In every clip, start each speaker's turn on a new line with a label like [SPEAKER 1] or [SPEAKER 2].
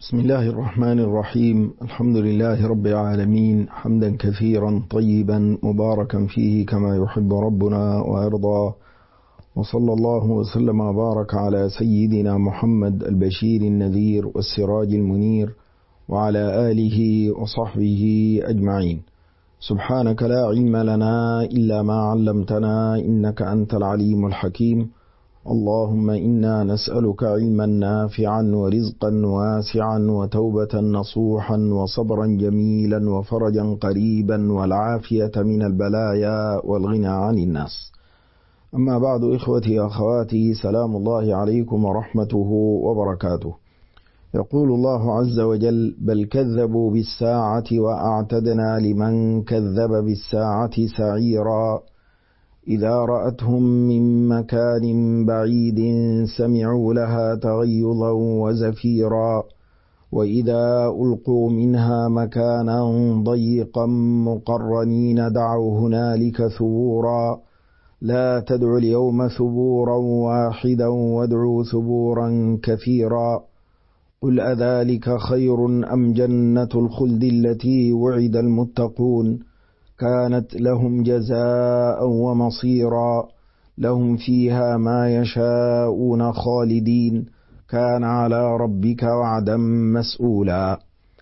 [SPEAKER 1] بسم الله الرحمن الرحيم. الحمد لله رب العالمين، حمدا كثيرا طيبا مباركا فيه كما يحب ربنا ويرضى، وصلى الله وسلم وبارك على سيدنا محمد البشير النذير والسراج المنير وعلى آله وصحبه أجمعين. سبحانك لا علم لنا إلا ما علمتنا إنك أنت العليم الحكيم. اللهم إنا نسألك علما نافعا ورزقا واسعا وتوبة نصوحا وصبرا جميلا وفرجا قريبا والعافية من البلايا والغنى عن الناس. أما بعد، إخوتي أخواتي، سلام الله عليكم ورحمته وبركاته. يقول الله عز وجل: بل كذبوا بالساعة وأعتدنا لمن كذب بالساعة سعيرا إذا رأتهم من مكان بعيد سمعوا لها تغيظا وزفيرا وإذا ألقوا منها مكانا ضيقا مقرنين دعوا هنالك ثبورا لا تدعوا اليوم ثبورا واحدا وادعوا ثبورا كثيرا قل أذلك خير أم جنة الخلد التي وعد المتقون كانت لهم جزاء ومصيرا لهم فيها ما يشاءون خالدين كان على ربك وعدا مسؤولا.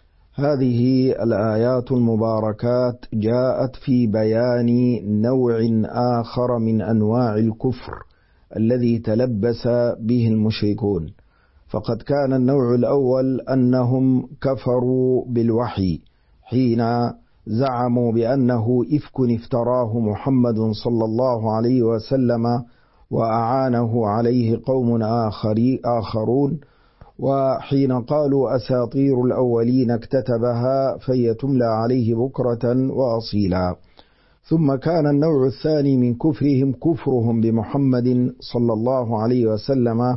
[SPEAKER 1] هذه الآيات المباركات جاءت في بيان نوع آخر من أنواع الكفر الذي تلبس به المشركون. فقد كان النوع الأول أنهم كفروا بالوحي حين زعموا بأنه إفك افتراه محمد صلى الله عليه وسلم وأعانه عليه قوم آخرون، وحين قالوا أساطير الأولين اكتتبها فهي تملى عليه بكرة وأصيلا. ثم كان النوع الثاني من كفرهم كفرهم بمحمد صلى الله عليه وسلم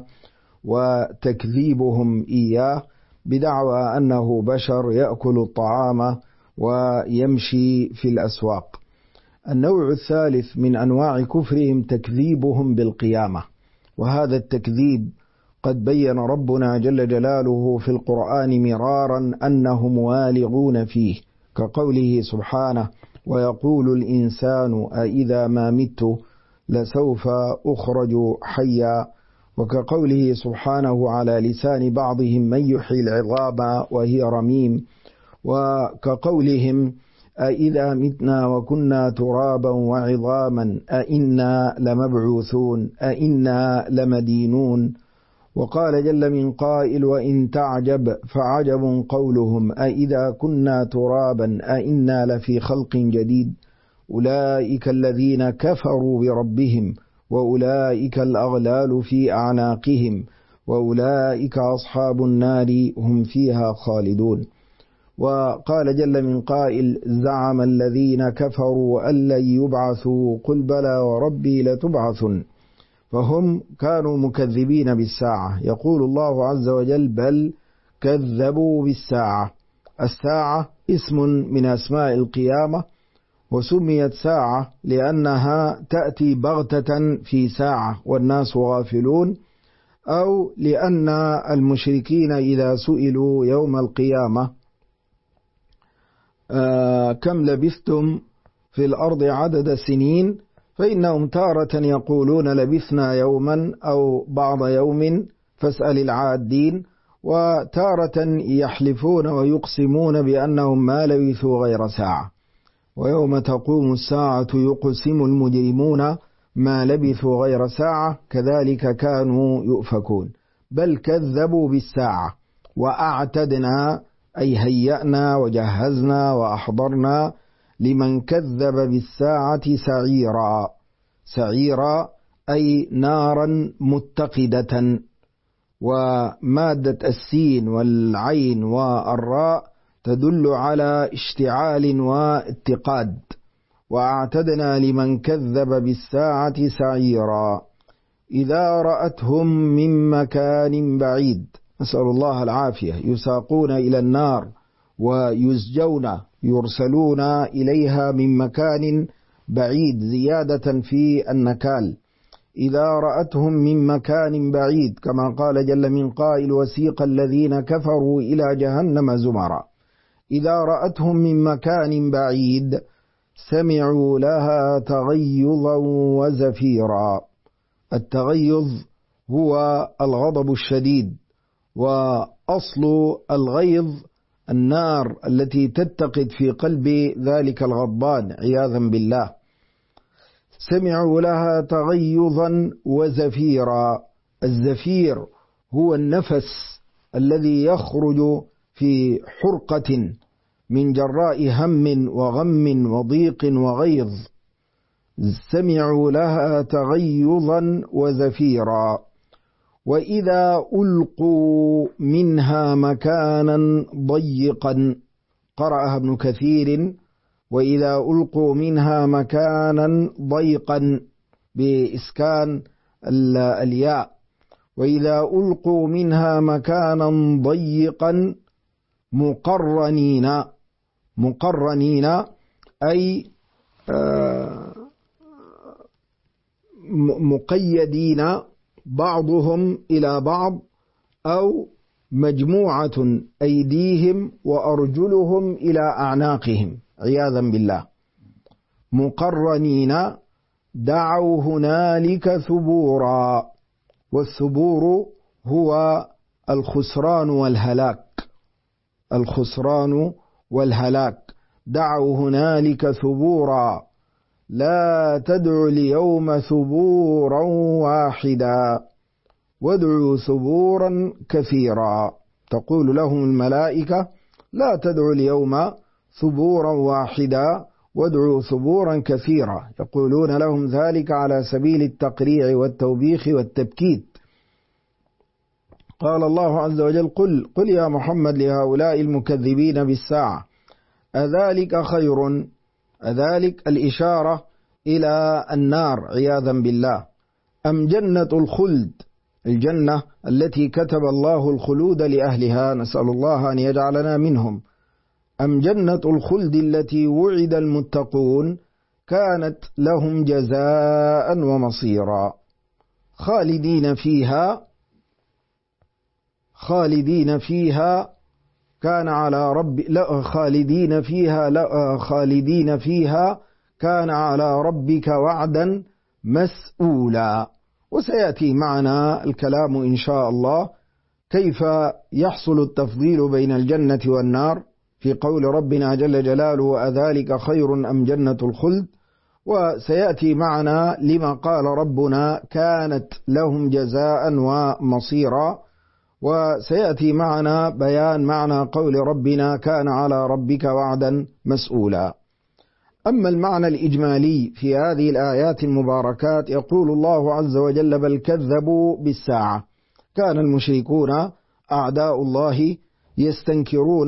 [SPEAKER 1] وتكذيبهم إياه بدعوى أنه بشر يأكل الطعام ويمشي في الأسواق. النوع الثالث من أنواع كفرهم تكذيبهم بالقيامة، وهذا التكذيب قد بين ربنا جل جلاله في القرآن مرارا أنهم والغون فيه، كقوله سبحانه: ويقول الإنسان أإذا ما مت لسوف أخرج حيا، وكقوله سبحانه على لسان بعضهم من يحيي العظام وهي رميم، وكقولهم أإذا متنا وكنا ترابا وعظاما أإنا لمبعوثون أإنا لمدينون. وقال جل من قائل: وإن تعجب فعجب قولهم أإذا كنا ترابا أإنا لفي خلق جديد أولئك الذين كفروا بربهم وأولئك الأغلال في أعناقهم وأولئك أصحاب النار هم فيها خالدون. وقال جل من قائل: زعم الذين كفروا أن لن يبعثوا قل بلى وربي لتبعثن. فهم كانوا مكذبين بالساعة. يقول الله عز وجل: بل كذبوا بالساعة. الساعة اسم من أسماء القيامة، وسميت ساعة لأنها تأتي بغتة في ساعة والناس غافلون، أو لأن المشركين إذا سئلوا يوم القيامة كم لبثتم في الأرض عدد سنين، فإنهم تارة يقولون لبثنا يوما أو بعض يوم فاسأل العادين، وتارة يحلفون ويقسمون بأنهم ما لبثوا غير ساعة. ويوم تقوم الساعة يقسم المجرمون ما لبثوا غير ساعة كذلك كانوا يؤفكون. بل كذبوا بالساعة وأعتدنا أي هيأنا وجهزنا وأحضرنا لمن كذب بالساعة سعيرا. سعيرا أي نارا متقدة، ومادة السين والعين والراء تدل على اشتعال واتقاد. وأعتدنا لمن كذب بالساعة سعيرا إذا رأتهم من مكان بعيد، نسأل الله العافية، يساقون إلى النار ويزجون يرسلون إليها من مكان بعيد زيادة في النكال. إذا رأتهم من مكان بعيد، كما قال جل من قائل وسيق الذين كفروا إلى جهنم زمرا. إذا رأتهم من مكان بعيد سمعوا لها تغيظا وزفيرا. التغيظ هو الغضب الشديد، وأصل الغيظ النار التي تتقد في قلب ذلك الغضبان عياذا بالله. سمعوا لها تغيظا وزفيرا. الزفير هو النفس الذي يخرج في حرقة من جراء هم وغم وضيق وغيظ. سمعوا لها تغيظا وزفيرا. وإذا ألقوا منها مكانا ضيقا، قرأها ابن كثير وإذا ألقوا منها مكانا ضيقا بإسكان الياء. وإذا ألقوا منها مكانا ضيقا مقرنين أي مقيدين بعضهم إلى بعض، أو مجموعة أيديهم وأرجلهم إلى أعناقهم عياذا بالله. مقرنين دعوا هنالك ثبورا. والثبور هو الخسران والهلاك. دعوا هنالك ثبورا. لا تدعوا اليوم ثبورا واحدا وادعوا ثبورا كثيرا. تقول لهم الملائكة لا تدعوا اليوم ثبورا واحدا وادعوا ثبورا كثيرا. يقولون لهم ذلك على سبيل التقريع والتوبيخ والتبكيت. قال الله عز وجل قل يا محمد لهؤلاء المكذبين بالساعة أذلك خير. أذلك الإشارة إلى النار عياذا بالله. أم جنة الخلد، الجنة التي كتب الله الخلود لأهلها، نسأل الله أن يجعلنا منهم. أم جنة الخلد التي وعد المتقون كانت لهم جزاء ومصيرا. خالدين فيها كان على خالدين فيها كان على ربك وعدا مسؤولا. وسيأتي معنا الكلام إن شاء الله كيف يحصل التفضيل بين الجنة والنار في قول ربنا جل جلاله أذلك خير أم جنة الخلد. وسيأتي معنا لما قال ربنا كانت لهم جزاء ومصيرا. وسيأتي معنا بيان معنى قول ربنا كان على ربك وعدا مسؤولا. أما المعنى الإجمالي في هذه الآيات المباركات، يقول الله عز وجل بل كذبوا بالساعة. كان المشركون أعداء الله يستنكرون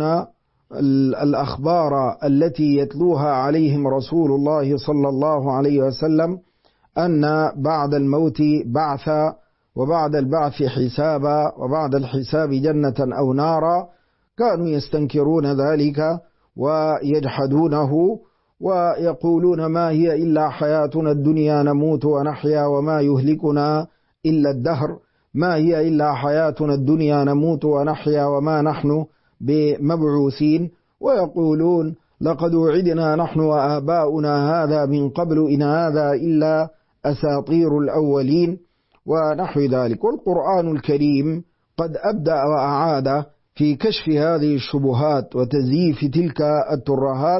[SPEAKER 1] الأخبار التي يتلوها عليهم رسول الله صلى الله عليه وسلم أن بعد الموت بعثا، وبعد البعث حسابا، وبعد الحساب جنة أو نارا. كانوا يستنكرون ذلك ويجحدونه ويقولون ما هي إلا حياتنا الدنيا نموت ونحيا وما يهلكنا إلا الدهر. ما هي إلا حياتنا الدنيا نموت ونحيا وما نحن بمبعوثين. ويقولون لقد وعدنا نحن وآباؤنا هذا من قبل إن هذا إلا أساطير الأولين ونحو ذلك. والقرآن الكريم قد أبدأ وأعاد في كشف هذه الشبهات وتزييف تلك الترهات،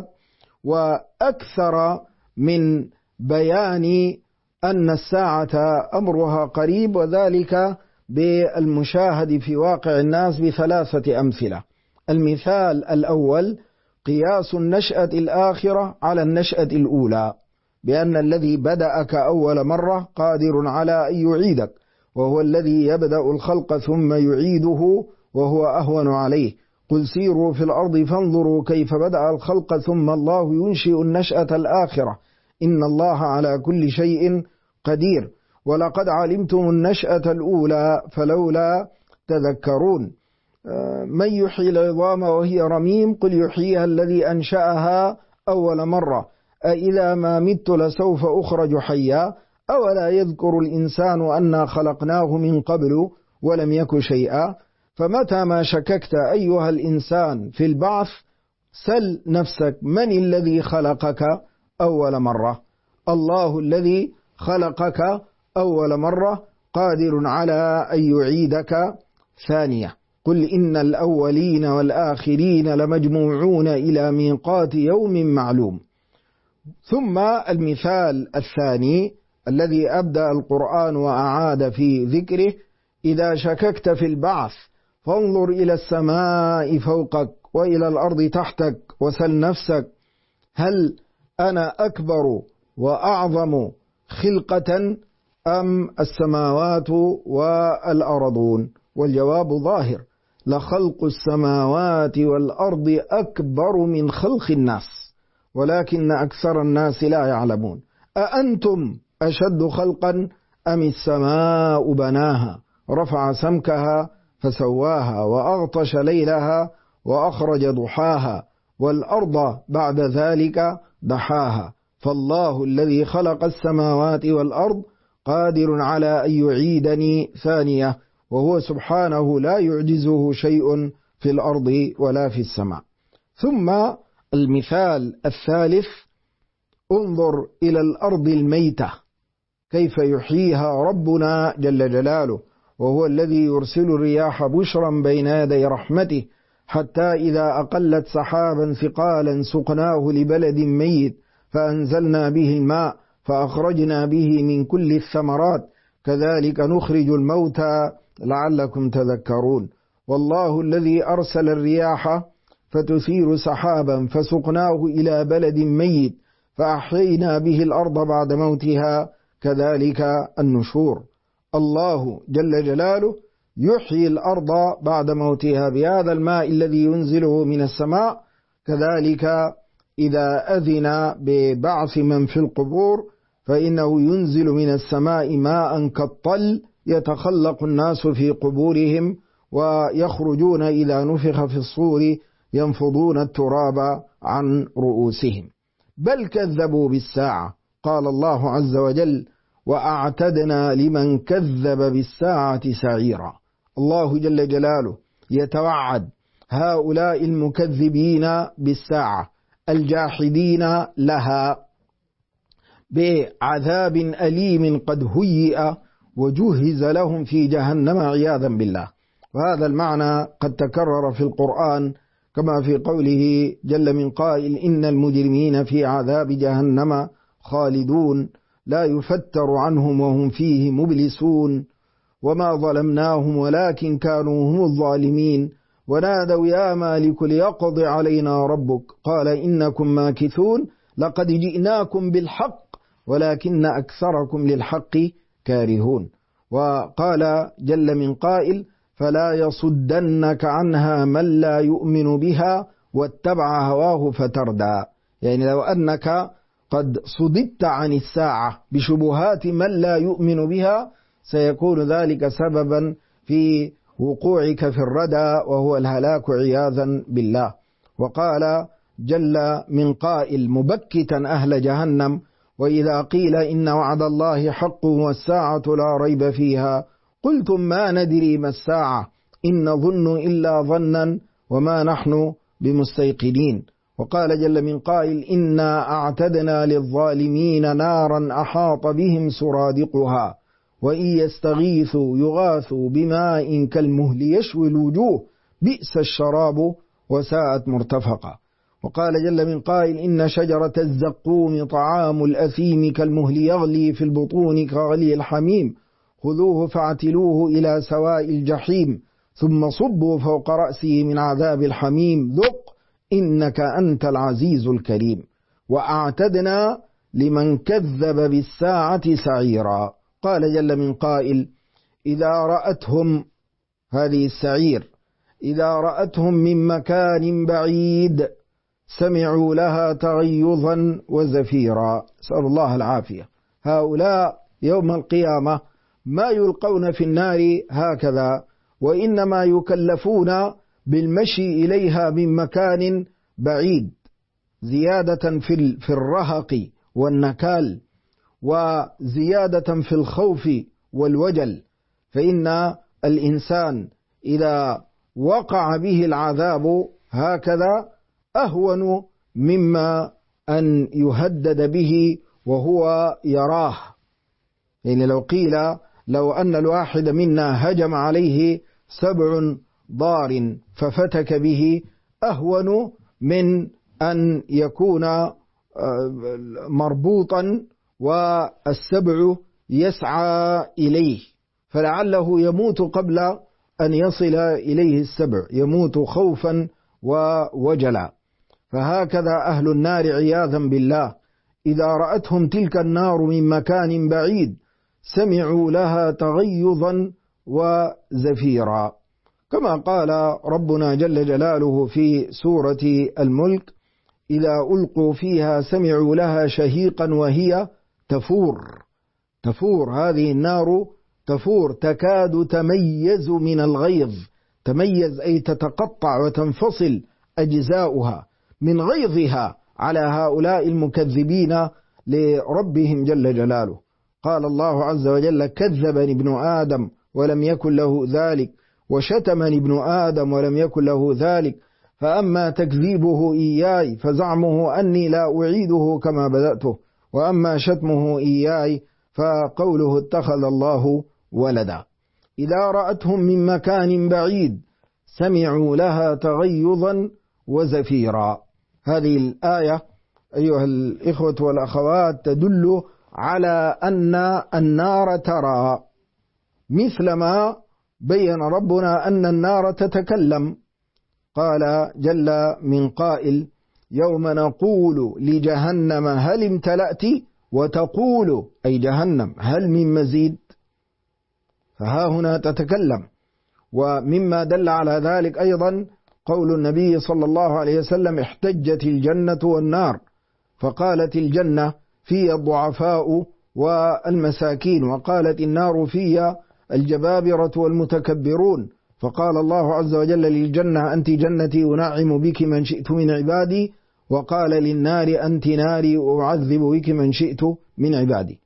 [SPEAKER 1] وأكثر من بيان أن الساعة أمرها قريب، وذلك بالمشاهد في واقع الناس بثلاثة أمثلة. المثال الأول قياس النشأة الآخرة على النشأة الأولى، بأن الذي بدأك أول مرة قادر على أن يعيدك، وهو الذي يبدأ الخلق ثم يعيده وهو أهون عليه. قل سيروا في الأرض فانظروا كيف بدأ الخلق ثم الله ينشئ النشأة الآخرة إن الله على كل شيء قدير. ولقد علمتم النشأة الأولى فلولا تذكرون. من يحيي العظام وهي رميم قل يحييها الذي أنشأها أول مرة. أإذا ما مت لسوف أخرج حيا أولا يذكر الإنسان أنا خلقناه من قبل ولم يك شيئا. فمتى ما شككت أيها الإنسان في البعث سل نفسك من الذي خلقك أول مرة؟ الله الذي خلقك أول مرة قادر على أن يعيدك ثانية. قل إن الأولين والآخرين لمجموعون إلى ميقات يوم معلوم. ثم المثال الثاني الذي أبدأ القرآن وأعاد في ذكره: إذا شككت في البعث فانظر إلى السماء فوقك وإلى الأرض تحتك وسل نفسك هل أنا أكبر وأعظم خلقة أم السماوات والأرضون؟ والجواب ظاهر: لخلق السماوات والأرض أكبر من خلق الناس ولكن أكثر الناس لا يعلمون. أأنتم أشد خلقا أم السماء بناها رفع سمكها فسواها وأغطش ليلها وأخرج ضحاها والأرض بعد ذلك دحاها. فالله الذي خلق السماوات والأرض قادر على أن يعيدني ثانية، وهو سبحانه لا يعجزه شيء في الأرض ولا في السماء. ثم المثال الثالث: انظر إلى الأرض الميتة كيف يحييها ربنا جل جلاله، وهو الذي يرسل الرياح بشرا بين يدي رحمته حتى إذا أقلت سحابا ثقالا سقناه لبلد ميت فأنزلنا به الماء فأخرجنا به من كل الثمرات كذلك نخرج الموتى لعلكم تذكرون. والله الذي أرسل الرياح فتثير سحابا فسقناه إلى بلد ميت فأحيينا به الأرض بعد موتها كذلك النشور. الله جل جلاله يحيي الأرض بعد موتها بهذا الماء الذي ينزله من السماء. كذلك إذا أذن ببعث من في القبور فإنه ينزل من السماء ماء كالطل يتخلق الناس في قبورهم ويخرجون إذا نفخ في الصور ينفضون التراب عن رؤوسهم. بل كذبوا بالساعة. قال الله عز وجل: وأعتدنا لمن كذب بالساعة سعيرا. الله جل جلاله يتوعد هؤلاء المكذبين بالساعة الجاحدين لها بعذاب أليم قد هيئ وجهز لهم في جهنم عياذا بالله. وهذا المعنى قد تكرر في القرآن كما في قوله جل من قائل: إن المجرمين في عذاب جهنم خالدون لا يفتر عنهم وهم فيه مبلسون وما ظلمناهم ولكن كانوا هم الظالمين ونادوا يا مالك ليقض علينا ربك قال إنكم ماكثون لقد جئناكم بالحق ولكن أكثركم للحق كارهون. وقال جل من قائل: فلا يصدنك عنها من لا يؤمن بها واتبع هواه فتردى. يعني لو أنك قد صددت عن الساعة بشبهات من لا يؤمن بها سيكون ذلك سببا في وقوعك في الردى وهو الهلاك عياذا بالله. وقال جل من قائل مبكتا أهل جهنم: وإذا قيل إن وعد الله حق والساعة لا ريب فيها قلتم ما ندري ما الساعة إن نظن إلا ظنا وما نحن بمستيقنين. وقال جل من قائل: إنا أعتدنا للظالمين نارا أحاط بهم سرادقها وإن يستغيثوا يغاثوا بماء كالمهل يشوي الوجوه بئس الشراب وساءت مرتفقا. وقال جل من قائل: إن شجرة الزقوم طعام الأثيم كالمهل يغلي في البطون كغلي الحميم خذوه فاعتلوه إلى سواء الجحيم ثم صبوا فوق رأسه من عذاب الحميم ذق إنك أنت العزيز الكريم. وأعتدنا لمن كذب بالساعة سعيرا. قال جل من قائل: إذا رأتهم هذه السعير إذا رأتهم من مكان بعيد سمعوا لها تغيظا وزفيرا. أسأل الله العافية. هؤلاء يوم القيامة ما يلقون في النار هكذا وإنما يكلفون بالمشي إليها من مكان بعيد زيادة في الرهق والنكال وزيادة في الخوف والوجل، فإن الإنسان إذا وقع به العذاب هكذا أهون مما أن يهدد به وهو يراه. يعني لو قيل لو أن الواحد منا هجم عليه 7 ضار ففتك به أهون من أن يكون مربوطا والسبع يسعى إليه، فلعله يموت قبل أن يصل إليه السبع، يموت خوفا ووجلا. فهكذا أهل النار عياذا بالله إذا رأتهم تلك النار من مكان بعيد سمعوا لها تغيظا وزفيرا، كما قال ربنا جل جلاله في سورة الملك: إذا ألقوا فيها سمعوا لها شهيقا وهي تفور. هذه النار تفور، تكاد تميز من الغيظ، تميز أي تتقطع وتنفصل أجزاؤها من غيظها على هؤلاء المكذبين لربهم جل جلاله. قال الله عز وجل: كذبني ابن آدم ولم يكن له ذلك، وشتمني ابن آدم ولم يكن له ذلك، فأما تكذيبه إياي فزعمه أني لا أعيده كما بدأته، وأما شتمه إياي فقوله اتخذ الله ولدا. إذا رأتهم من مكان بعيد سمعوا لها تغيظا وزفيرا. هذه الآية أيها الإخوة والأخوات تدل على أن النار ترى، مثلما بين ربنا أن النار تتكلم. قال جل من قائل: يوم نقول لجهنم هل امتلأت، وتقول أي جهنم هل من مزيد. فها هنا تتكلم. ومما دل على ذلك أيضا قول النبي صلى الله عليه وسلم: احتجت الجنة والنار، فقالت الجنة: في الضعفاء والمساكين، وقالت النار: في الجبابرة والمتكبرون. فقال الله عز وجل للجنة: أنت جنتي أنعم بك من شئت من عبادي، وقال للنار: أنت ناري أعذب بك من شئت من عبادي.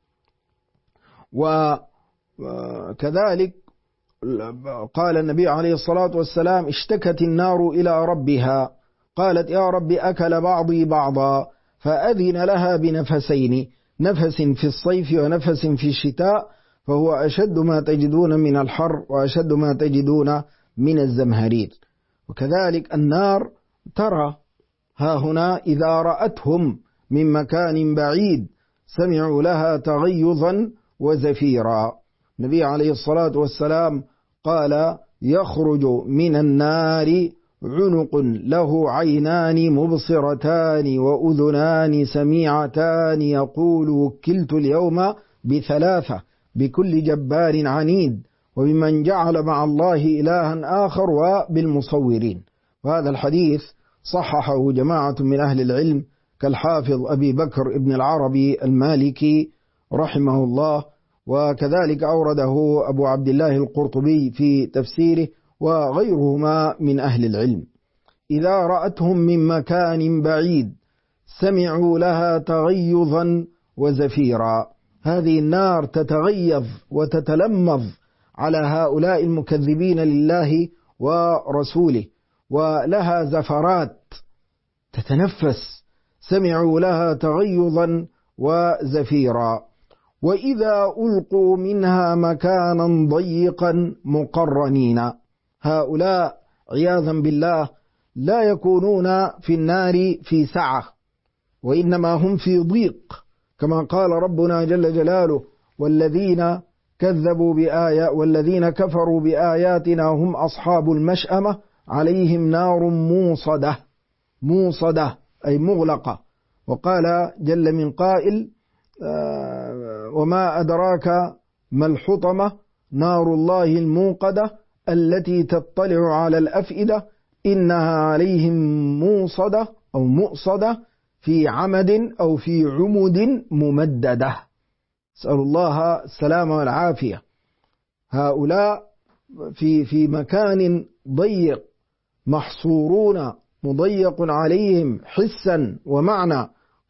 [SPEAKER 1] وكذلك قال النبي عليه الصلاة والسلام: اشتكت النار إلى ربها، قالت: يا رب أكل بعضي بعضا، فأذن لها بنفسين، نفس في الصيف ونفس في الشتاء، فهو أشد ما تجدون من الحر وأشد ما تجدون من الزمهرير. وكذلك النار ترى، ها هنا إذا رأتهم من مكان بعيد سمعوا لها تغيظا وزفيرا. النبي عليه الصلاة والسلام قال: يخرج من النار عنق له عينان مبصرتان وأذنان سميعتان، يقول: وكلت اليوم ب3، بكل جبار عنيد، وبمن جعل مع الله إلها آخر، وبالمصورين. وهذا الحديث صححه جماعة من أهل العلم كالحافظ أبي بكر ابن العربي المالكي رحمه الله، وكذلك أورده أبو عبد الله القرطبي في تفسيره وغيرهما من أهل العلم. إذا رأتهم من مكان بعيد سمعوا لها تغيظا وزفيرا. هذه النار تتغيظ وتتلمظ على هؤلاء المكذبين لله ورسوله، ولها زفرات تتنفس. سمعوا لها تغيظا وزفيرا. وإذا ألقوا منها مكانا ضيقا مقرنين، هؤلاء عياذا بالله لا يكونون في النار في سعة، وإنما هم في ضيق، كما قال ربنا جل جلاله: والذين كفروا بآياتنا هم أصحاب المشأمة عليهم نار موصدة أي مغلقة. وقال جل من قائل: وما أدراك ما الحطمة، نار الله الموقدة التي تطلع على الأفئدة، إنها عليهم موصدة أو مؤصدة في عمد أو في عمد ممددة. أسأل الله السلامة والعافية. هؤلاء في مكان ضيق محصورون، مضيق عليهم حسا ومعنى.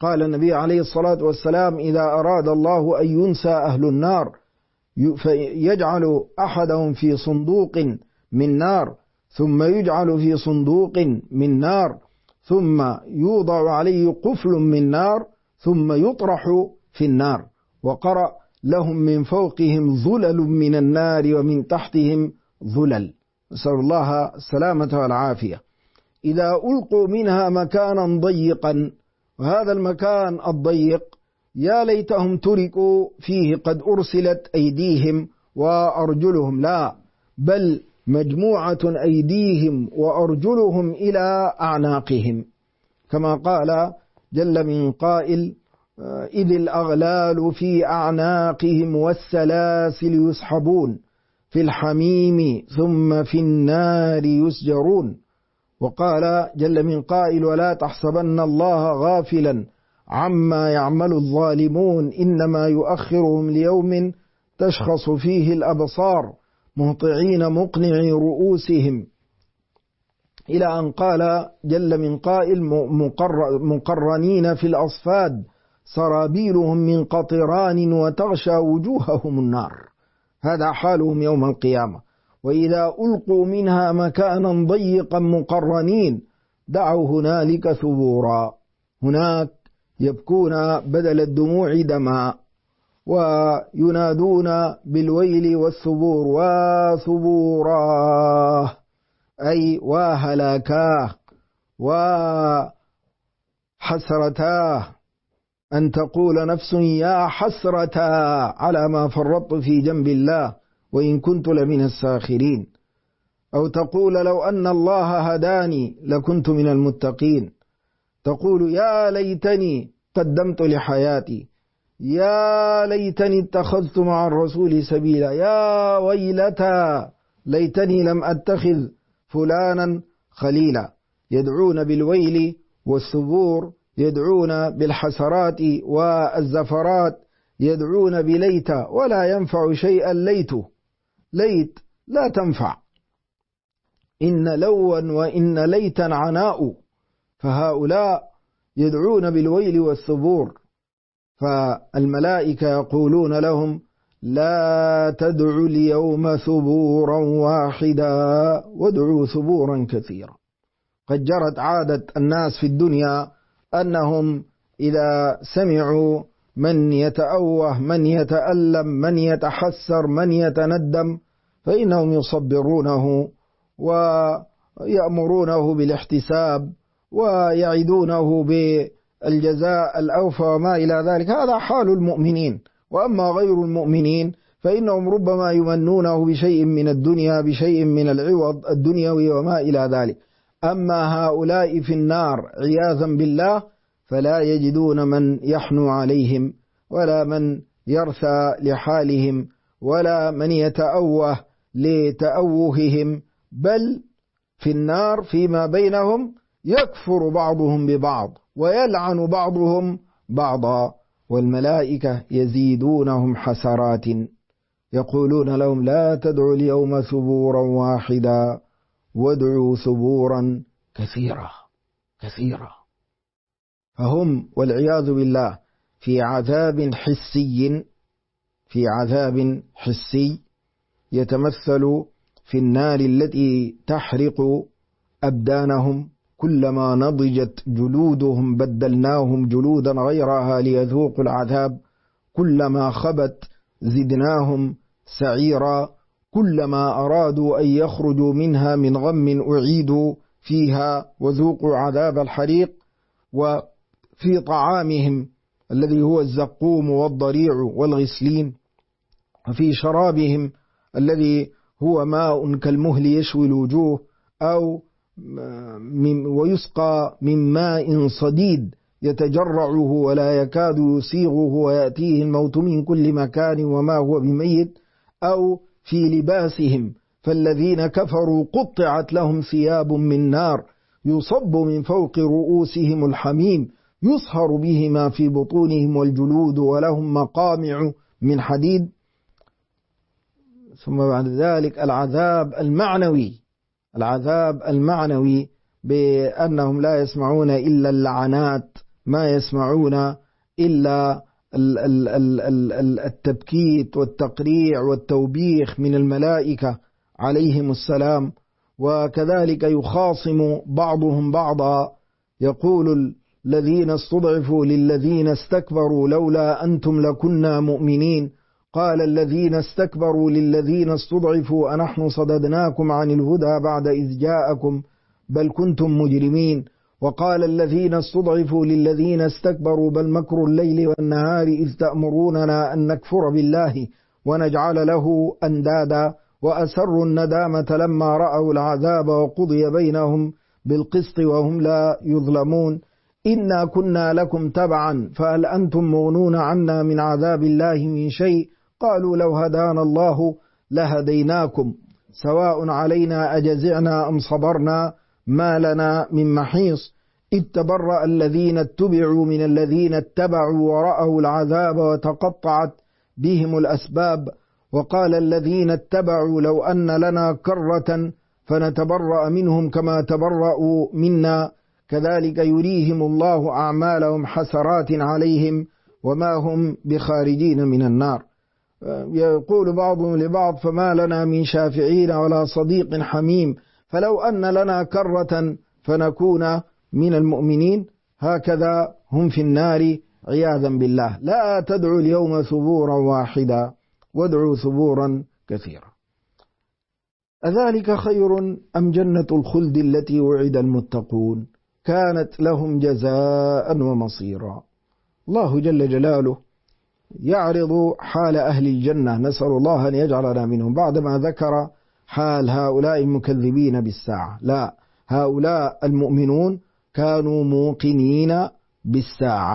[SPEAKER 1] قال النبي عليه الصلاة والسلام: إذا أراد الله أن ينسى أهل النار فيجعل أحدهم في صندوق من نار، ثم يجعل في صندوق من نار، ثم يوضع عليه قفل من نار، ثم يطرح في النار. وقرأ: لهم من فوقهم ظلل من النار ومن تحتهم ظلل. نسأل الله السلامة والعافية. إذا ألقوا منها مكانا ضيقا، وهذا المكان الضيق يا ليتهم تركوا فيه قد أرسلت أيديهم وأرجلهم، لا، بل مجموعة أيديهم وأرجلهم إلى أعناقهم، كما قال جل من قائل: إذ الأغلال في أعناقهم والسلاسل يسحبون في الحميم ثم في النار يسجرون. وقال جل من قائل: ولا تحسبن الله غافلا عما يعمل الظالمون إنما يؤخرهم ليوم تشخص فيه الأبصار مهطعين مقنعي رؤوسهم، إلى أن قال جل من قائل: مقرنين في الأصفاد سرابيلهم من قطران وتغشى وجوههم النار. هذا حالهم يوم القيامة. وإذا ألقوا منها مكانا ضيقا مقرنين دعوا هنالك ثبورا. هناك يبكون بدل الدموع دماء، وينادون بالويل والثبور: وثبورا، أي وهلاكاه وحسرتاه، أن تقول نفس يا حسرتا على ما فرطت في جنب الله وإن كنت لمن الساخرين، أو تقول لو أن الله هداني لكنت من المتقين، تقول يا ليتني قدمت لحياتي، يا ليتني اتخذت مع الرسول سبيلا، يا ويلتى ليتني لم أتخذ فلانا خليلا. يدعون بالويل والثبور، يدعون بالحسرات والزفرات، يدعون بليت، ولا ينفع شيئا ليت لا تنفع. إن لوا وإن ليتا عناء، فهؤلاء يدعون بالويل والثبور. فالملائكة يقولون لهم: لا تدعوا اليوم ثبورا واحدا وادعوا ثبورا كثيرا. قد جرت عادة الناس في الدنيا أنهم إذا سمعوا من يتأوه، من يتألم، من يتحسر، من يتندم، فإنهم يصبرونه ويأمرونه بالاحتساب ويعدونه بالجزاء الأوفى وما إلى ذلك. هذا حال المؤمنين. وأما غير المؤمنين فإنهم ربما يمنونه بشيء من الدنيا، بشيء من العوض الدنيوي وما إلى ذلك. أما هؤلاء في النار عياذا بالله فلا يجدون من يحنو عليهم، ولا من يرثى لحالهم، ولا من يتأوه لتأوههم، بل في النار فيما بينهم يكفر بعضهم ببعض ويلعن بعضهم بعضا، والملائكة يزيدونهم حسرات، يقولون لهم: لا تدعوا اليوم ثبورا واحدا وادعوا ثبورا كثيرا. فهم والعياذ بالله في عذاب حسي يتمثل في النار التي تحرق أبدانهم. كلما نضجت جلودهم بدلناهم جلودا غيرها ليذوقوا العذاب، كلما خبت زدناهم سعيرا، كلما أرادوا أن يخرجوا منها من غم أعيدوا فيها وذوقوا عذاب الحريق. وفي طعامهم الذي هو الزقوم والضريع والغسلين، وفي شرابهم الذي هو ماء كالمهل يشوي الوجوه، أو ويسقى من ماء صديد يتجرعه ولا يكاد يسيغه ويأتيه الموت من كل مكان وما هو بميت. أو في لباسهم، فالذين كفروا قطعت لهم ثياب من نار يصب من فوق رؤوسهم الحميم يصهر به ما في بطونهم والجلود، ولهم مقامع من حديد. ثم بعد ذلك العذاب المعنوي بأنهم لا يسمعون إلا اللعنات ما يسمعون إلا التبكيت والتقريع والتوبيخ من الملائكة عليهم السلام. وكذلك يخاصم بعضهم بعضا، يقول الذين استضعفوا للذين استكبروا لولا أنتم لكنا مؤمنين، قال الذين استكبروا للذين استضعفوا أنحن صددناكم عن الهدى بعد إذ جاءكم بل كنتم مجرمين. وقال الذين استضعفوا للذين استكبروا بل مكر الليل والنهار إذ تأمروننا أن نكفر بالله ونجعل له أندادا وأسروا الندامة لما رأوا العذاب وقضي بينهم بالقسط وهم لا يظلمون. إنا كنا لكم تبعا فهل أنتم مغنون عنا من عذاب الله من شيء؟ قالوا لو هدانا الله لهديناكم سواء علينا أجزعنا أم صبرنا ما لنا من محيص. إذ تبرأ الذين اتبعوا من الذين اتبعوا ورأوا العذاب وتقطعت بهم الأسباب. وقال الذين اتبعوا لو أن لنا كرة فنتبرأ منهم كما تبرأوا منا كذلك يريهم الله أعمالهم حسرات عليهم وما هم بخارجين من النار. يقول بعضهم لبعض فما لنا من شافعين ولا صديق حميم فلو أن لنا كرة فنكون من المؤمنين. هكذا هم في النار عياذا بالله. لا تدعوا اليوم ثبورا واحدا وادعوا ثبورا كثيرا. أذلك خير أم جنة الخلد التي وعد المتقون كانت لهم جزاء ومصيرا. الله جل جلاله يعرض حال أهل الجنة، نسأل الله أن يجعلنا منهم، بعدما ذكر حال هؤلاء المكذبين بالساعة. لا، هؤلاء المؤمنون كانوا موقنين بالساعة،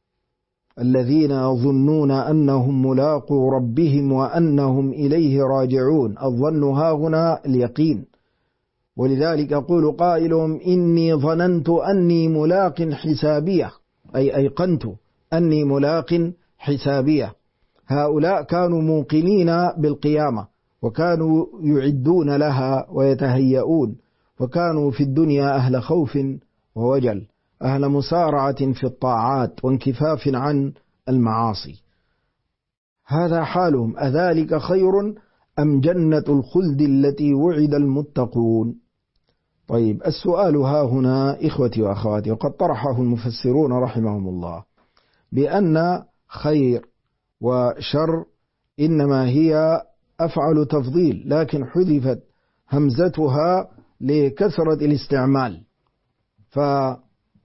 [SPEAKER 1] الذين يظنون أنهم ملاقو ربهم وأنهم إليه راجعون. الظن هاهنا اليقين. ولذلك يقول قائلهم إني ظننت أني ملاق حسابية، أي أيقنت أني ملاق حسابية. هؤلاء كانوا موقنين بالقيامة وكانوا يعدون لها ويتهيئون، وكانوا في الدنيا أهل خوف ووجل، أهل مسارعة في الطاعات وانكفاف عن المعاصي. هذا حالهم. أذلك خير أم جنة الخلد التي وعد المتقون؟ طيب، السؤال ها هنا إخوتي وأخواتي، وقد طرحه المفسرون رحمهم الله، بأن خير وشر إنما هي أفعل تفضيل، لكن حذفت همزتها لكثرة الاستعمال، فما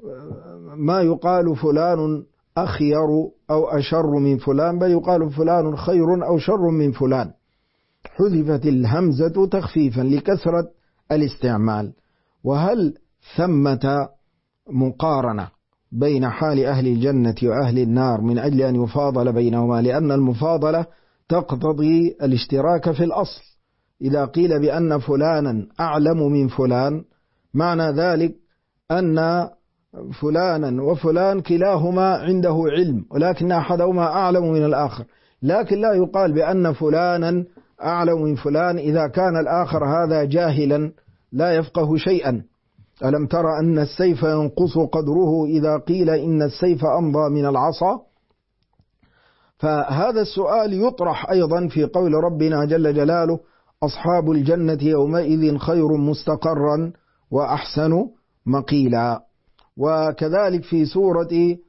[SPEAKER 1] يقال فلان أخير أو أشر من فلان، بل يقال فلان خير أو شر من فلان. حذفت الهمزة تخفيفا لكثرة الاستعمال. وهل ثمة مقارنة بين حال أهل الجنة وأهل النار من أجل أن يفاضل بينهما؟ لأن المفاضلة تقتضي الاشتراك في الأصل. إذا قيل بأن فلانا أعلم من فلان، معنى ذلك أن فلانا وفلان كلاهما عنده علم، ولكن أحدهما أعلم من الآخر. لكن لا يقال بأن فلانا أعلم من فلان إذا كان الآخر هذا جاهلا لا يفقه شيئا. ألم تر أن السيف ينقص قدره إذا قيل إن السيف أمضى من العصا؟ فهذا السؤال يطرح أيضا في قول ربنا جل جلاله أصحاب الجنة يومئذ خير مستقرا وأحسن مقيلا. وكذلك في سورة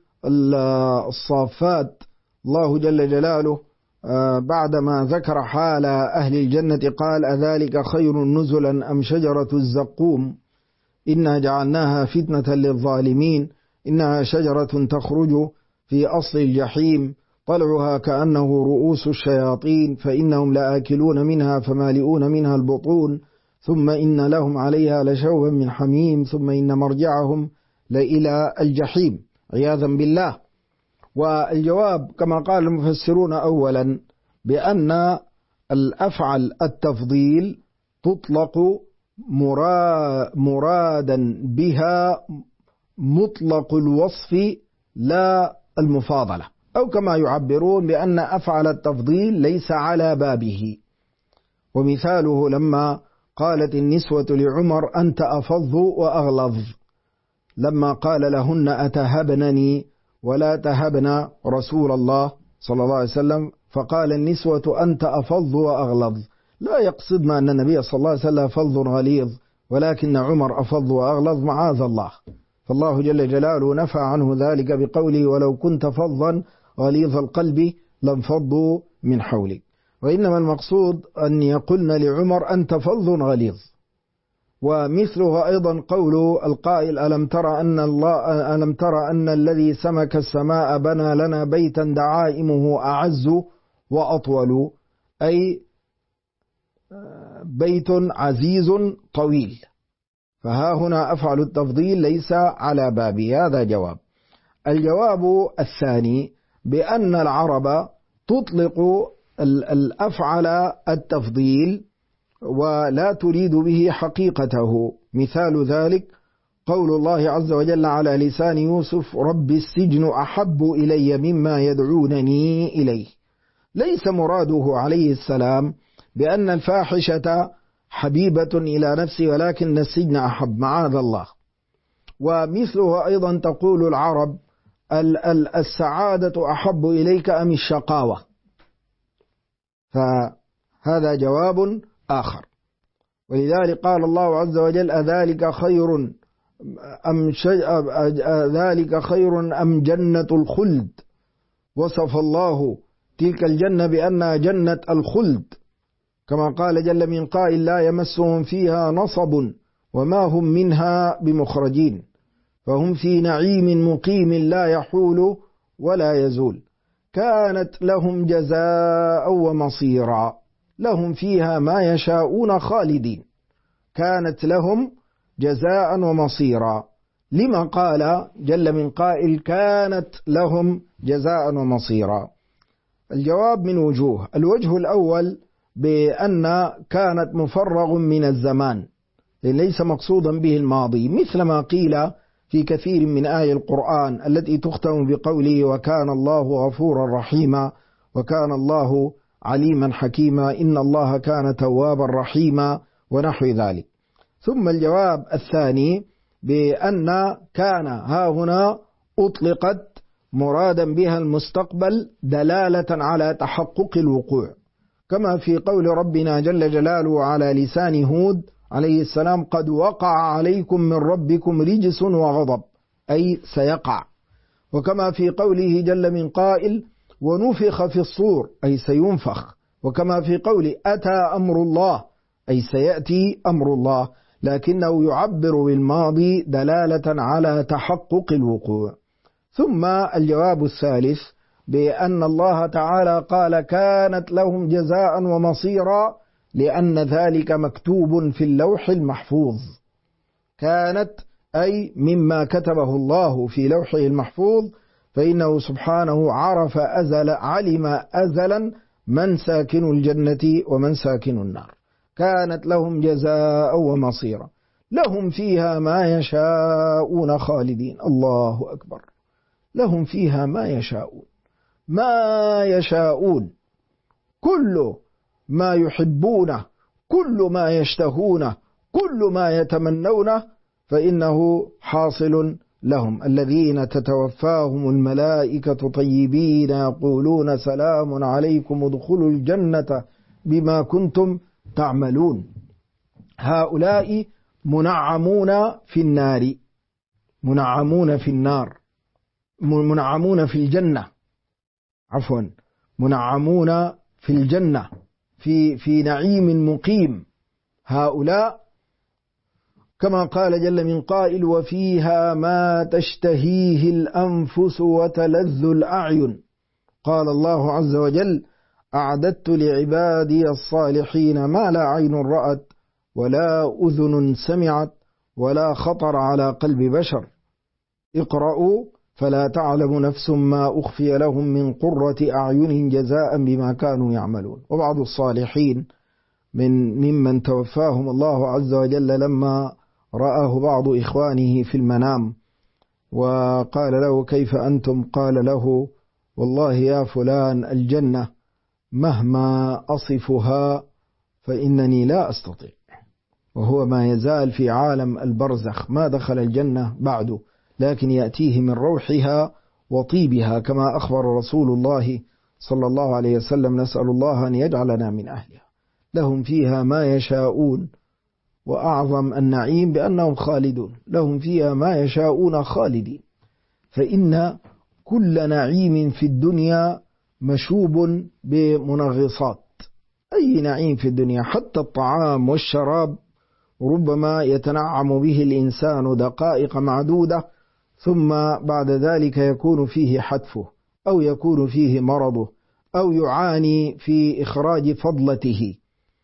[SPEAKER 1] الصافات الله جل جلاله بعدما ذكر حال أهل الجنة قال أذلك خير نزلا أم شجرة الزقوم إنا جعلناها فتنة للظالمين إنها شجرة تخرج في أصل الجحيم طلعها كأنه رؤوس الشياطين فإنهم لآكلون منها فمالئون منها البطون ثم إن لهم عليها لشوبا من حميم ثم إن مرجعهم لإلى الجحيم عياذا بالله. والجواب كما قال المفسرون أولا بأن الأفعل التفضيل تطلق مرادا بها مطلق الوصف لا المفاضلة، أو كما يعبرون بأن أفعل التفضيل ليس على بابه. ومثاله لما قالت النسوة لعمر أنت أفض وأغلظ، لما قال لهن أتهبنني ولا تهبن رسول الله صلى الله عليه وسلم، فقال النسوة أنت أفظ وأغلظ، لا يقصدنا أن النبي صلى الله عليه وسلم فظ غليظ، ولكن عمر أفظ وأغلظ معاذ الله. فالله جل جلاله نفى عنه ذلك بقوله ولو كنت فظا غليظ القلب لانفضوا من حولك. وإنما المقصود أن يقولن لعمر أنت فظ غليظ. ومثله أيضا قول القائل ألم ترى أن الذي سمك السماء بنى لنا بيتا دعائمه أعز وأطول، أي بيت عزيز طويل. فها هنا أفعل التفضيل ليس على بابي. هذا جواب. الجواب الثاني بأن العرب تطلق الأفعل التفضيل ولا تريد به حقيقته. مثال ذلك قول الله عز وجل على لسان يوسف رب السجن أحب إلي مما يدعونني إليه. ليس مراده عليه السلام بأن الفاحشة حبيبة إلى نفسه، ولكن السجن أحب، معاذ الله. ومثله أيضا تقول العرب السعادة أحب إليك أم الشقاوة؟ فهذا جواب آخر. ولذلك قال الله عز وجل أذلك خير أم جنة الخلد؟ وصف الله تلك الجنة بأنها جنة الخلد، كما قال جل من قائل لا يمسهم فيها نصب وما هم منها بمخرجين، فهم في نعيم مقيم لا يحول ولا يزول، كانت لهم جزاء ومصيرا، لهم فيها ما يشاءون خالدين. كانت لهم جزاء ومصيرا. لما قال جل من قائل كانت لهم جزاء ومصيرا؟ الجواب من وجوه. الوجه الأول بأن كانت مفرغ من الزمان، ليس مقصودا به الماضي، مثل ما قيل في كثير من آية القرآن التي تختم بقوله وكان الله غفورا رحيما وكان الله عليما حكيما إن الله كان توابا رحيما ونحو ذلك. ثم الجواب الثاني بأن كان ها هنا أطلقت مرادا بها المستقبل دلالة على تحقق الوقوع، كما في قول ربنا جل جلاله على لسان هود عليه السلام قد وقع عليكم من ربكم رجس وغضب، أي سيقع. وكما في قوله جل من قائل ونفخ في الصور، أي سينفخ. وكما في قوله أتى أمر الله، أي سيأتي أمر الله، لكنه يعبر بالماضي دلالة على تحقق الوقوع. ثم الجواب الثالث بأن الله تعالى قال كانت لهم جزاء ومصيرا، لأن ذلك مكتوب في اللوح المحفوظ. كانت أي مما كتبه الله في لوحه المحفوظ، فإنه سبحانه علم أزلا من ساكن الجنة ومن ساكن النار. كانت لهم جزاء ومصيرا، لهم فيها ما يشاءون خالدين. الله أكبر. لهم فيها ما يشاءون، كل ما يحبونه، كل ما يشتهونه، كل ما يتمنونه، فإنه حاصل لهم. الذين تتوفاهم الملائكة طيبين يقولون سلام عليكم ادخلوا الجنة بما كنتم تعملون. هؤلاء منعمون في النار، منعمون في الجنة، عفوا منعمون في الجنة في نعيم مقيم. هؤلاء كما قال جل من قائل وفيها ما تشتهيه الأنفس وتلذ الأعين. قال الله عز وجل أعددت لعبادي الصالحين ما لا عين رأت ولا أذن سمعت ولا خطر على قلب بشر. اقرأوا فلا تعلم نفس ما أخفي لهم من قرة أعين جزاء بما كانوا يعملون. وبعض الصالحين ممن توفاهم الله عز وجل لما رآه بعض إخوانه في المنام وقال له كيف أنتم؟ قال له والله يا فلان الجنة مهما أصفها فإنني لا أستطيع، وهو ما يزال في عالم البرزخ، ما دخل الجنة بعده، لكن يأتيه من روحها وطيبها كما أخبر رسول الله صلى الله عليه وسلم. نسأل الله أن يجعلنا من أهلها. لهم فيها ما يشاءون، وأعظم النعيم بأنهم خالدون، لهم فيها ما يشاءون خالدين. فإن كل نعيم في الدنيا مشوب بمنغصات، أي نعيم في الدنيا حتى الطعام والشراب ربما يتنعم به الإنسان دقائق معدودة، ثم بعد ذلك يكون فيه حتفه أو يكون فيه مرضه أو يعاني في إخراج فضلته.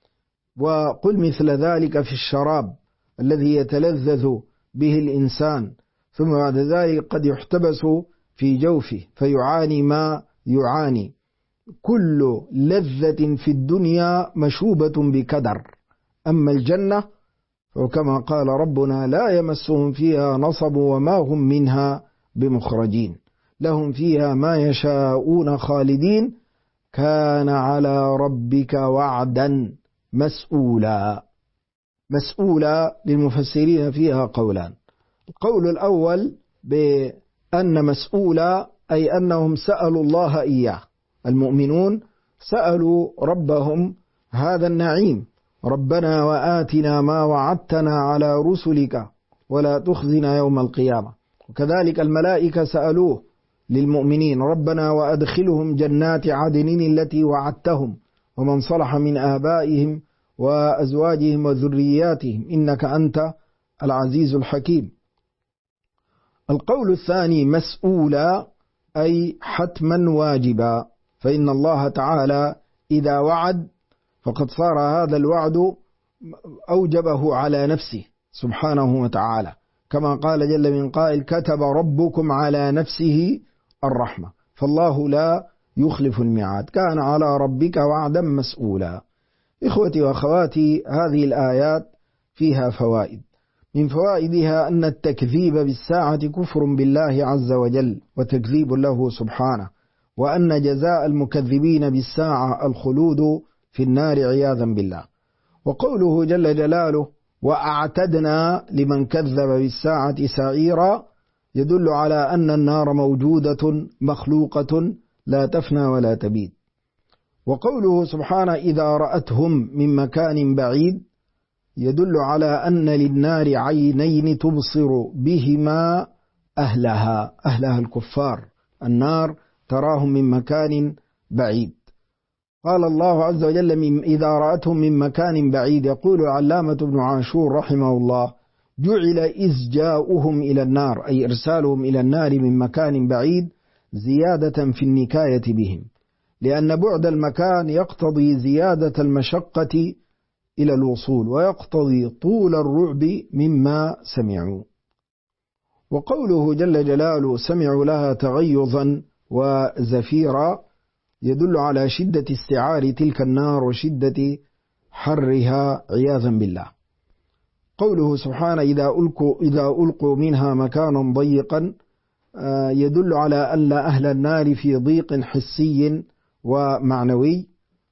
[SPEAKER 1] وقل مثل ذلك في الشراب الذي يتلذذ به الإنسان، ثم بعد ذلك قد يحتبس في جوفه فيعاني ما يعاني. كل لذة في الدنيا مشوبة بكدر، أما الجنة وكما قال ربنا لا يمسهم فيها نصب وما هم منها بمخرجين، لهم فيها ما يشاءون خالدين، كان على ربك وعدا مسؤولا. مسؤولا للمفسرين فيها قولان. القول الأول بأن مسؤولا أي أنهم سألوا الله إياه، المؤمنون سألوا ربهم هذا النعيم، ربنا وآتنا ما وعدتنا على رسلك ولا تخزنا يوم القيامة. وكذلك الملائكة سألوه للمؤمنين ربنا وأدخلهم جنات عدن التي وعدتهم ومن صلح من آبائهم وأزواجهم وذرياتهم إنك أنت العزيز الحكيم. القول الثاني مسؤولا أي حتما واجبا، فإن الله تعالى إذا وعد فقد صار هذا الوعد أوجبه على نفسه سبحانه وتعالى، كما قال جل من قائل كتب ربكم على نفسه الرحمة، فالله لا يخلف الميعاد، كان على ربك وعدا مسؤولا. إخوتي وأخواتي، هذه الآيات فيها فوائد. من فوائدها أن التكذيب بالساعة كفر بالله عز وجل وتكذيب له سبحانه، وأن جزاء المكذبين بالساعة الخلود في النار عياذا بالله. وقوله جل جلاله وأعتدنا لمن كذب بالساعة سعيرا يدل على أن النار موجودة مخلوقة لا تفنى ولا تبيد. وقوله سبحانه إذا رأتهم من مكان بعيد يدل على أن للنار عينين تبصر بهما أهلها الكفار، النار تراهم من مكان بعيد. قال الله عز وجل إذا رأتهم من مكان بعيد، يقول علامة ابن عاشور رحمه الله جعل إزجاؤهم إلى النار أي إرسالهم إلى النار من مكان بعيد زيادة في النكاية بهم، لأن بعد المكان يقتضي زيادة المشقة إلى الوصول ويقتضي طول الرعب مما سمعوا. وقوله جل جلاله سمعوا لها تغيظا وزفيرا يدل على شدة استعار تلك النار وشدة حرها عياذا بالله. قوله سبحانه إذا ألقوا منها مكانا ضيقا يدل على أن أهل النار في ضيق حسي ومعنوي.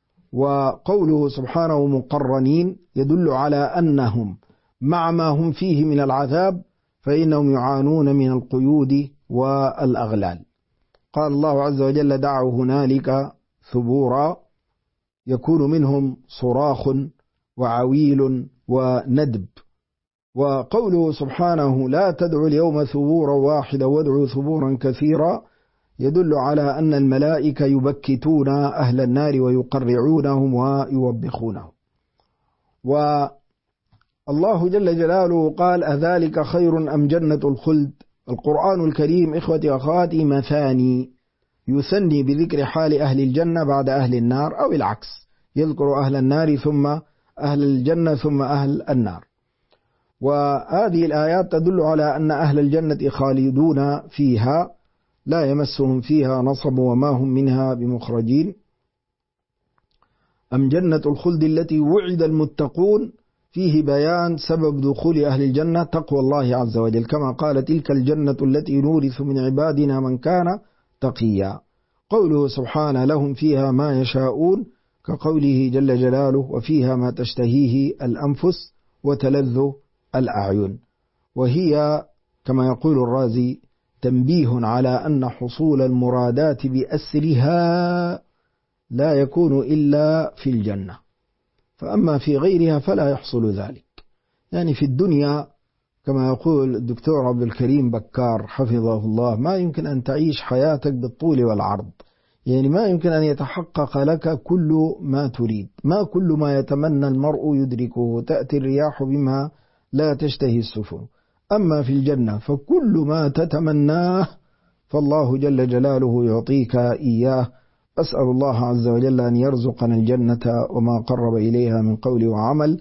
[SPEAKER 1] وقوله سبحانه مقرنين يدل على أنهم مع ما هم فيه من العذاب فإنهم يعانون من القيود والأغلال. قال الله عز وجل دعوا هنالك ثبورا، يكون منهم صراخ وعويل وندب. وقوله سبحانه لا تدعوا اليوم ثبورا واحدا وادعوا ثبورا كثيرا يدل على أن الملائكة يبكتون أهل النار ويقرعونهم ويوبخونهم. والله جل جلاله قال أذلك خير أم جنة الخلد. القرآن الكريم إخوتي وأخواتي مثاني، يثني بذكر حال أهل الجنة بعد أهل النار، أو العكس، يذكر أهل النار ثم أهل الجنة ثم أهل النار. وهذه الآيات تدل على أن أهل الجنة خالدون فيها لا يمسهم فيها نصب وما هم منها بمخرجين. أم جنة الخلد التي وعد المتقون فيه بيان سبب دخول أهل الجنة تقوى الله عز وجل، كما قال تلك الجنة التي نورث من عبادنا من كان تقيا. قوله سبحانه لهم فيها ما يشاءون كقوله جل جلاله وفيها ما تشتهيه الأنفس وتلذ الأعين، وهي كما يقول الرازي: تنبيه على أن حصول المرادات بأسرها لا يكون إلا في الجنة، فأما في غيرها فلا يحصل ذلك. يعني في الدنيا كما يقول الدكتور عبد الكريم بكار حفظه الله: ما يمكن أن تعيش حياتك بالطول والعرض، يعني ما يمكن أن يتحقق لك كل ما تريد، ما كل ما يتمنى المرء يدركه، تأتي الرياح بما لا تشتهي السفن. أما في الجنة فكل ما تتمناه فالله جل جلاله يعطيك إياه. أسأل الله عز وجل أن يرزقنا الجنة وما قرب إليها من قول وعمل،